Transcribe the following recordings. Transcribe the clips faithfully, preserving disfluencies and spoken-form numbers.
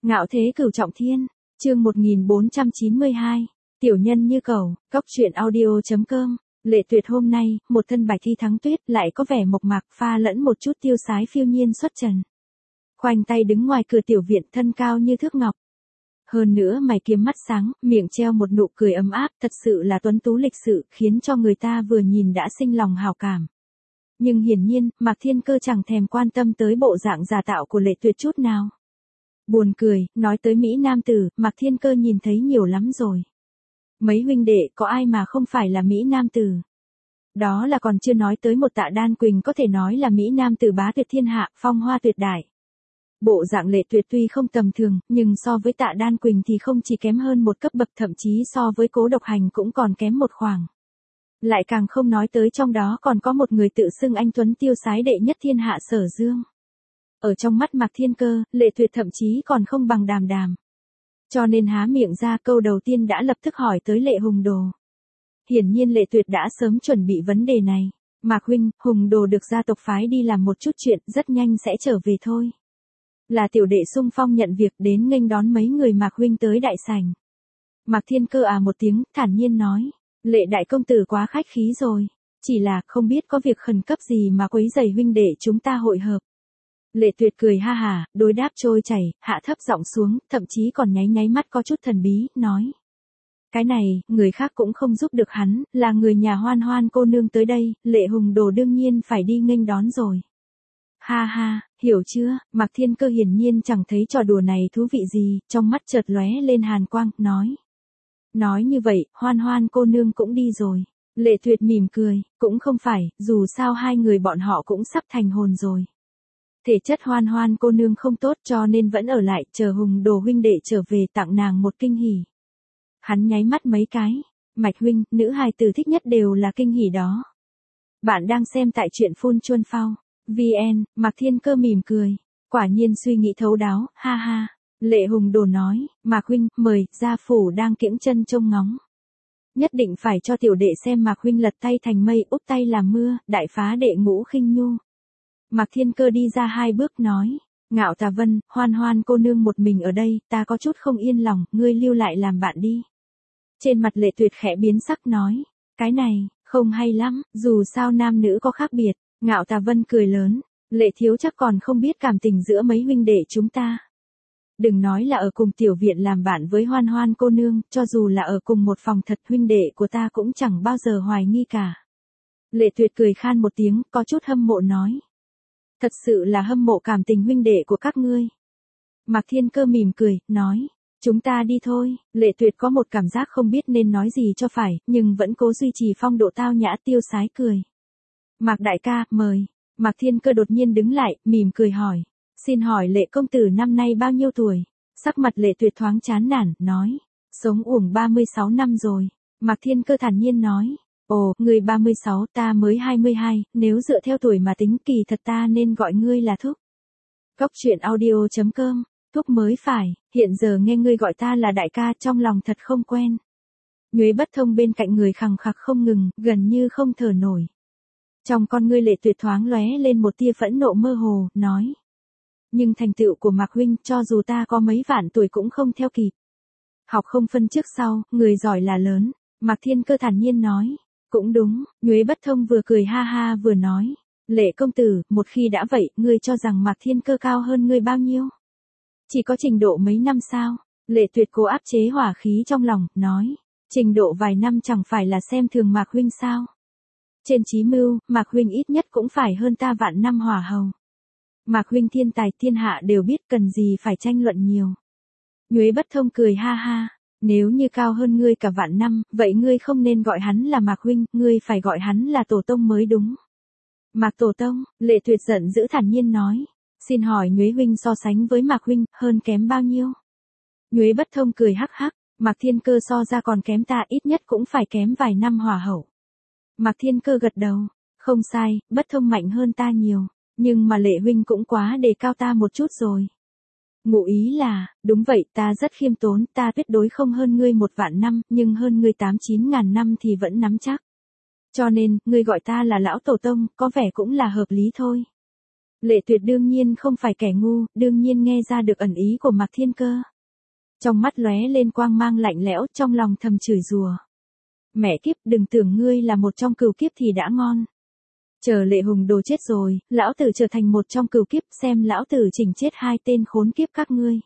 Ngạo thế cửu trọng thiên, chương một nghìn bốn trăm chín mươi hai, tiểu nhân như cầu, cóc truyện audio.com, Lệ Tuyệt hôm nay, một thân bạch thi thắng tuyết lại có vẻ mộc mạc pha lẫn một chút tiêu sái phiêu nhiên xuất trần. Khoanh tay đứng ngoài cửa tiểu viện thân cao như thước ngọc. Hơn nữa mày kiếm mắt sáng, miệng treo một nụ cười ấm áp thật sự là tuấn tú lịch sự khiến cho người ta vừa nhìn đã sinh lòng hào cảm. Nhưng hiển nhiên, Mạc Thiên Cơ chẳng thèm quan tâm tới bộ dạng giả tạo của Lệ Tuyệt chút nào. Buồn cười, nói tới Mỹ Nam tử, Mạc Thiên Cơ nhìn thấy nhiều lắm rồi. Mấy huynh đệ có ai mà không phải là Mỹ Nam tử. Đó là còn chưa nói tới một Tạ Đan Quỳnh có thể nói là Mỹ Nam tử bá tuyệt thiên hạ, phong hoa tuyệt đại. Bộ dạng Lệ Tuyệt tuy không tầm thường, nhưng so với Tạ Đan Quỳnh thì không chỉ kém hơn một cấp bậc, thậm chí so với Cố Độc Hành cũng còn kém một khoảng. Lại càng không nói tới trong đó còn có một người tự xưng anh tuấn tiêu sái đệ nhất thiên hạ Sở Dương. Ở trong mắt Mạc Thiên Cơ, Lệ Tuyệt thậm chí còn không bằng Đàm Đàm. Cho nên há miệng ra câu đầu tiên đã lập tức hỏi tới Lệ Hùng Đồ. Hiển nhiên Lệ Tuyệt đã sớm chuẩn bị vấn đề này. Mạc huynh, Hùng Đồ được gia tộc phái đi làm một chút chuyện, rất nhanh sẽ trở về thôi. Là tiểu đệ xung phong nhận việc đến nghênh đón mấy người Mạc huynh tới đại sảnh. Mạc Thiên Cơ à một tiếng, thản nhiên nói. Lệ đại công tử quá khách khí rồi. Chỉ là không biết có việc khẩn cấp gì mà quấy rầy huynh đệ chúng ta hội hợp. Lệ Tuyệt cười ha hà, đối đáp trôi chảy, hạ thấp giọng xuống, thậm chí còn nháy nháy mắt có chút thần bí, nói. Cái này, người khác cũng không giúp được hắn, là người nhà Hoan Hoan cô nương tới đây, Lệ Hùng Đồ đương nhiên phải đi nghênh đón rồi. Ha ha, hiểu chưa, Mạc Thiên Cơ hiển nhiên chẳng thấy trò đùa này thú vị gì, trong mắt chợt lóe lên hàn quang, nói. Nói như vậy, Hoan Hoan cô nương cũng đi rồi. Lệ Tuyệt mỉm cười, cũng không phải, dù sao hai người bọn họ cũng sắp thành hồn rồi. Thể chất Hoan Hoan cô nương không tốt cho nên vẫn ở lại, chờ Hùng Đồ huynh đệ trở về tặng nàng một kinh hỉ. Hắn nháy mắt mấy cái, Mạch huynh, nữ hài tử thích nhất đều là kinh hỉ đó. Bạn đang xem tại truyện Phun Chuân Phao, vê en, Mạc Thiên Cơ mỉm cười, quả nhiên suy nghĩ thấu đáo, ha ha. Lệ Hùng Đồ nói, Mạc huynh, mời, gia phủ đang kiễng chân trông ngóng. Nhất định phải cho tiểu đệ xem Mạc huynh lật tay thành mây, úp tay làm mưa, đại phá đệ ngũ khinh nhu. Mạc Thiên Cơ đi ra hai bước nói, Ngạo Tà Vân, Hoan Hoan cô nương một mình ở đây, ta có chút không yên lòng, ngươi lưu lại làm bạn đi. Trên mặt Lệ Tuyệt khẽ biến sắc nói, cái này, không hay lắm, dù sao nam nữ có khác biệt. Ngạo Tà Vân cười lớn, Lệ thiếu chắc còn không biết cảm tình giữa mấy huynh đệ chúng ta. Đừng nói là ở cùng tiểu viện làm bạn với Hoan Hoan cô nương, cho dù là ở cùng một phòng thật huynh đệ của ta cũng chẳng bao giờ hoài nghi cả. Lệ Tuyệt cười khan một tiếng, có chút hâm mộ nói. Thật sự là hâm mộ cảm tình huynh đệ của các ngươi. Mạc Thiên Cơ mỉm cười, nói, chúng ta đi thôi. Lệ Tuyệt có một cảm giác không biết nên nói gì cho phải, nhưng vẫn cố duy trì phong độ tao nhã tiêu sái cười. Mạc đại ca, mời. Mạc Thiên Cơ đột nhiên đứng lại, mỉm cười hỏi. Xin hỏi Lệ công tử năm nay bao nhiêu tuổi? Sắc mặt Lệ Tuyệt thoáng chán nản, nói. Sống uổng ba mươi sáu năm rồi. Mạc Thiên Cơ thản nhiên nói. Ồ, người ba mươi sáu, ta mới hai mươi hai, nếu dựa theo tuổi mà tính kỳ thật ta nên gọi ngươi là thúc. Cóc truyện audio.com, thúc mới phải, hiện giờ nghe ngươi gọi ta là đại ca trong lòng thật không quen. Nhuế Bất Thông bên cạnh người khằng khặc không ngừng, gần như không thở nổi. Trong con ngươi Lệ Tuyệt thoáng lóe lên một tia phẫn nộ mơ hồ, nói. Nhưng thành tựu của Mạc huynh cho dù ta có mấy vạn tuổi cũng không theo kịp. Học không phân trước sau, người giỏi là lớn, Mạc Thiên Cơ thản nhiên nói. Cũng đúng, Nhuế Bất Thông vừa cười ha ha vừa nói. Lệ công tử, một khi đã vậy, ngươi cho rằng Mạc Thiên Cơ cao hơn ngươi bao nhiêu? Chỉ có trình độ mấy năm sao? Lệ Tuyệt cố áp chế hỏa khí trong lòng, nói. Trình độ vài năm chẳng phải là xem thường Mạc huynh sao? Trên chí mưu, Mạc huynh ít nhất cũng phải hơn ta vạn năm hỏa hầu. Mạc huynh thiên tài thiên hạ đều biết cần gì phải tranh luận nhiều. Nhuế Bất Thông cười ha ha. Nếu như cao hơn ngươi cả vạn năm, vậy ngươi không nên gọi hắn là Mạc huynh, ngươi phải gọi hắn là Tổ Tông mới đúng. Mạc Tổ Tông, Lệ Tuyệt giận dữ thản nhiên nói. Xin hỏi Nhuế huynh so sánh với Mạc huynh, hơn kém bao nhiêu? Nhuế Bất Thông cười hắc hắc, Mạc Thiên Cơ so ra còn kém ta ít nhất cũng phải kém vài năm hỏa hậu. Mạc Thiên Cơ gật đầu, không sai, Bất Thông mạnh hơn ta nhiều, nhưng mà Lệ huynh cũng quá đề cao ta một chút rồi. Ngụ ý là, đúng vậy, ta rất khiêm tốn, ta tuyệt đối không hơn ngươi một vạn năm, nhưng hơn ngươi tám chín ngàn năm thì vẫn nắm chắc. Cho nên, ngươi gọi ta là lão Tổ Tông, có vẻ cũng là hợp lý thôi. Lệ Tuyệt đương nhiên không phải kẻ ngu, đương nhiên nghe ra được ẩn ý của Mạc Thiên Cơ. Trong mắt lóe lên quang mang lạnh lẽo, trong lòng thầm chửi rủa. Mẹ kiếp, đừng tưởng ngươi là một trong cửu kiếp thì đã ngon. Chờ Lệ Hùng Đồ chết rồi, lão tử trở thành một trong cửu kiếp, xem lão tử chỉnh chết hai tên khốn kiếp các ngươi.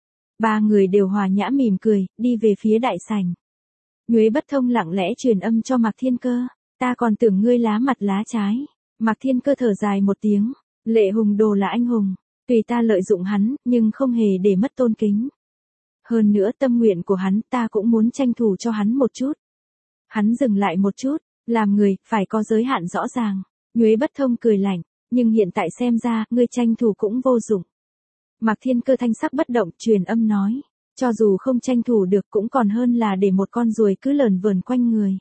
Ba người đều hòa nhã mỉm cười, đi về phía đại sảnh. Nhuế Bất Thông lặng lẽ truyền âm cho Mạc Thiên Cơ, ta còn tưởng ngươi lá mặt lá trái. Mạc Thiên Cơ thở dài một tiếng, Lệ Hùng Đồ là anh hùng, tùy ta lợi dụng hắn, nhưng không hề để mất tôn kính. Hơn nữa tâm nguyện của hắn ta cũng muốn tranh thủ cho hắn một chút. Hắn dừng lại một chút, làm người, phải có giới hạn rõ ràng. Nhuế Bất Thông cười lạnh, nhưng hiện tại xem ra, ngươi tranh thủ cũng vô dụng. Mạc Thiên Cơ thanh sắc bất động, truyền âm nói, cho dù không tranh thủ được cũng còn hơn là để một con ruồi cứ lởn vởn quanh người.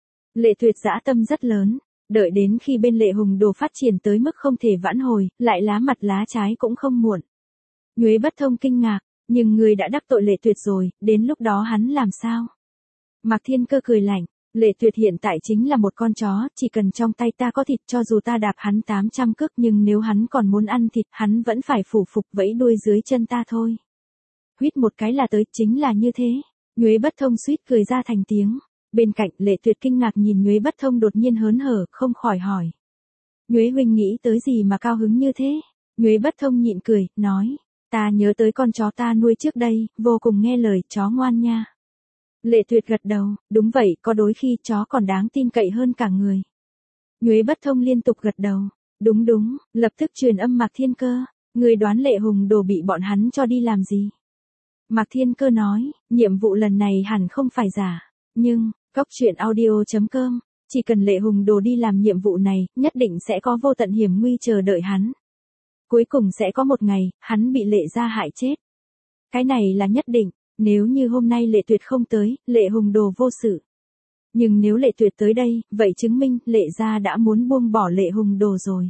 Lệ Tuyệt dã tâm rất lớn, đợi đến khi bên Lệ Hùng Đồ phát triển tới mức không thể vãn hồi, lại lá mặt lá trái cũng không muộn. Nhuế Bất Thông kinh ngạc, nhưng người đã đắc tội Lệ Tuyệt rồi, đến lúc đó hắn làm sao? Mạc Thiên Cơ cười lạnh, Lệ Tuyệt hiện tại chính là một con chó, chỉ cần trong tay ta có thịt cho dù ta đạp hắn tám trăm cước nhưng nếu hắn còn muốn ăn thịt hắn vẫn phải phủ phục vẫy đuôi dưới chân ta thôi. Huýt một cái là tới, chính là như thế. Nhuế Bất Thông suýt cười ra thành tiếng. Bên cạnh Lệ Tuyệt kinh ngạc nhìn Nhuế Bất Thông đột nhiên hớn hở, không khỏi hỏi. Nhuế huynh nghĩ tới gì mà cao hứng như thế? Nhuế Bất Thông nhịn cười, nói, ta nhớ tới con chó ta nuôi trước đây, vô cùng nghe lời, chó ngoan nha. Lệ Tuyệt gật đầu, đúng vậy, có đôi khi chó còn đáng tin cậy hơn cả người. Nhuế Bất Thông liên tục gật đầu, đúng đúng, lập tức truyền âm Mạc Thiên Cơ, người đoán Lệ Hùng Đồ bị bọn hắn cho đi làm gì? Mạc Thiên Cơ nói, nhiệm vụ lần này hẳn không phải giả, nhưng, Cóc Truyện Audio chấm com, chỉ cần Lệ Hùng Đồ đi làm nhiệm vụ này, nhất định sẽ có vô tận hiểm nguy chờ đợi hắn. Cuối cùng sẽ có một ngày, hắn bị Lệ gia hại chết. Cái này là nhất định, nếu như hôm nay Lệ Tuyệt không tới, Lệ Hùng Đồ vô sự. Nhưng nếu Lệ Tuyệt tới đây, vậy chứng minh Lệ gia đã muốn buông bỏ Lệ Hùng Đồ rồi.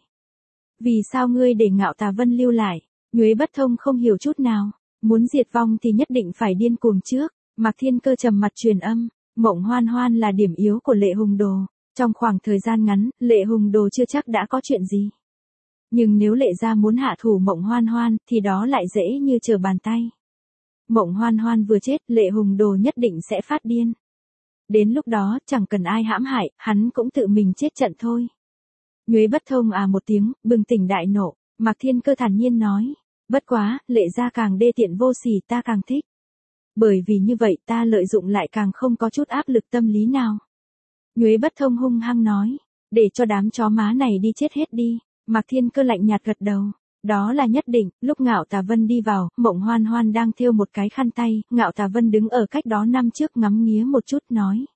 Vì sao ngươi để Ngạo Tà Vân lưu lại? Nhuế Bất Thông không hiểu chút nào, muốn diệt vong thì nhất định phải điên cuồng trước. Mạc Thiên Cơ trầm mặt truyền âm, Mộng Hoan Hoan là điểm yếu của Lệ Hùng Đồ, trong khoảng thời gian ngắn, Lệ Hùng Đồ chưa chắc đã có chuyện gì. Nhưng nếu Lệ gia muốn hạ thủ Mộng Hoan Hoan, thì đó lại dễ như trở bàn tay. Mộng Hoan Hoan vừa chết, Lệ Hùng Đồ nhất định sẽ phát điên. Đến lúc đó, chẳng cần ai hãm hại, hắn cũng tự mình chết trận thôi. Nhuế Bất Thông à một tiếng, bừng tỉnh đại nộ, Mạc Thiên Cơ thản nhiên nói, bất quá, Lệ gia càng đê tiện vô sỉ ta càng thích. Bởi vì như vậy ta lợi dụng lại càng không có chút áp lực tâm lý nào. Nhuế Bất Thông hung hăng nói, để cho đám chó má này đi chết hết đi. Mạc Thiên Cơ lạnh nhạt gật đầu, đó là nhất định. Lúc Ngạo Tà Vân đi vào, Mộng Hoan Hoan đang thêu một cái khăn tay, Ngạo Tà Vân đứng ở cách đó năm trước ngắm nghía một chút nói,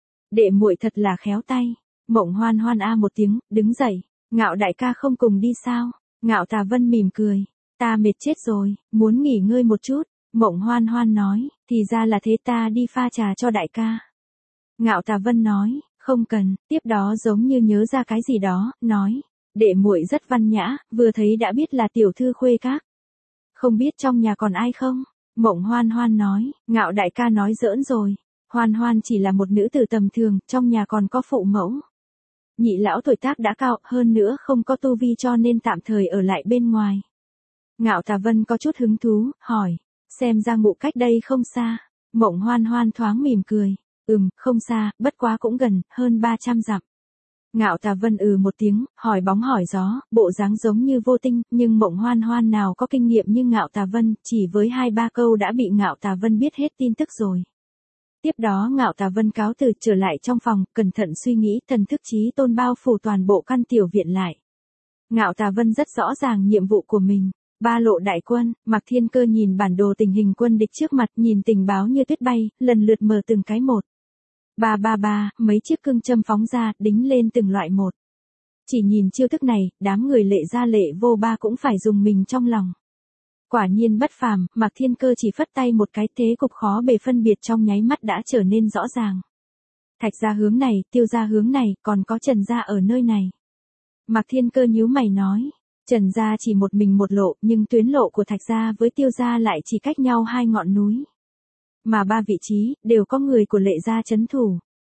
đệ muội thật là khéo tay. Mộng Hoan Hoan a một tiếng, đứng dậy, Ngạo đại ca không cùng đi sao? Ngạo Tà Vân mỉm cười, ta mệt chết rồi, muốn nghỉ ngơi một chút. Mộng Hoan Hoan nói, thì ra là thế, ta đi pha trà cho đại ca. Ngạo Tà Vân nói, không cần. Tiếp đó giống như nhớ ra cái gì đó, nói, đệ muội rất văn nhã, vừa thấy đã biết là tiểu thư khuê các. Không biết trong nhà còn ai không? Mộng Hoan Hoan nói, Ngạo đại ca nói giỡn rồi. Hoan Hoan chỉ là một nữ tử tầm thường, trong nhà còn có phụ mẫu. Nhị lão tuổi tác đã cao, hơn nữa không có tu vi cho nên tạm thời ở lại bên ngoài. Ngạo Tà Vân có chút hứng thú, hỏi, xem ra ngụ cách đây không xa. Mộng Hoan Hoan thoáng mỉm cười, ừm, không xa, bất quá cũng gần, hơn ba trăm dặm. Ngạo Tà Vân ừ một tiếng, hỏi bóng hỏi gió, bộ dáng giống như vô tinh, nhưng Mộng Hoan Hoan nào có kinh nghiệm như Ngạo Tà Vân, chỉ với hai ba câu đã bị Ngạo Tà Vân biết hết tin tức rồi. Tiếp đó Ngạo Tà Vân cáo từ trở lại trong phòng, cẩn thận suy nghĩ, thần thức chí tôn bao phủ toàn bộ căn tiểu viện lại. Ngạo Tà Vân rất rõ ràng nhiệm vụ của mình. Ba lộ đại quân, Mạc Thiên Cơ nhìn bản đồ tình hình quân địch trước mặt, nhìn tình báo như tuyết bay, lần lượt mở từng cái một. Ba ba ba, mấy chiếc cương châm phóng ra, đính lên từng loại một. Chỉ nhìn chiêu thức này, đám người Lệ gia Lệ vô ba cũng phải dùng mình trong lòng. Quả nhiên bất phàm, Mạc Thiên Cơ chỉ phất tay một cái, thế cục khó bề phân biệt trong nháy mắt đã trở nên rõ ràng. Thạch gia hướng này, Tiêu gia hướng này, còn có Trần gia ở nơi này. Mạc Thiên Cơ nhíu mày nói, Trần gia chỉ một mình một lộ, nhưng tuyến lộ của Thạch gia với Tiêu gia lại chỉ cách nhau hai ngọn núi. Mà ba vị trí, đều có người của Lệ gia trấn thủ.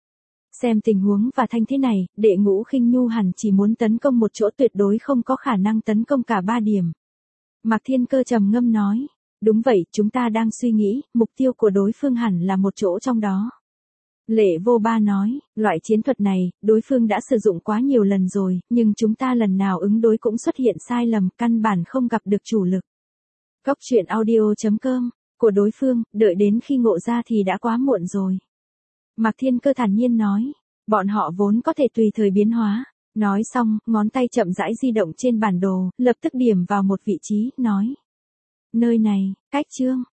Xem tình huống và thanh thế này, đệ ngũ khinh nhu hẳn chỉ muốn tấn công một chỗ, tuyệt đối không có khả năng tấn công cả ba điểm. Mạc Thiên Cơ trầm ngâm nói. Đúng vậy, chúng ta đang suy nghĩ, mục tiêu của đối phương hẳn là một chỗ trong đó. Lệ Vô Ba nói, loại chiến thuật này, đối phương đã sử dụng quá nhiều lần rồi, nhưng chúng ta lần nào ứng đối cũng xuất hiện sai lầm, căn bản không gặp được chủ lực. Cốc truyện audio chấm com, của đối phương, đợi đến khi ngộ ra thì đã quá muộn rồi. Mạc Thiên Cơ thản nhiên nói, bọn họ vốn có thể tùy thời biến hóa. Nói xong, ngón tay chậm rãi di động trên bản đồ, lập tức điểm vào một vị trí, nói. Nơi này, cách chương.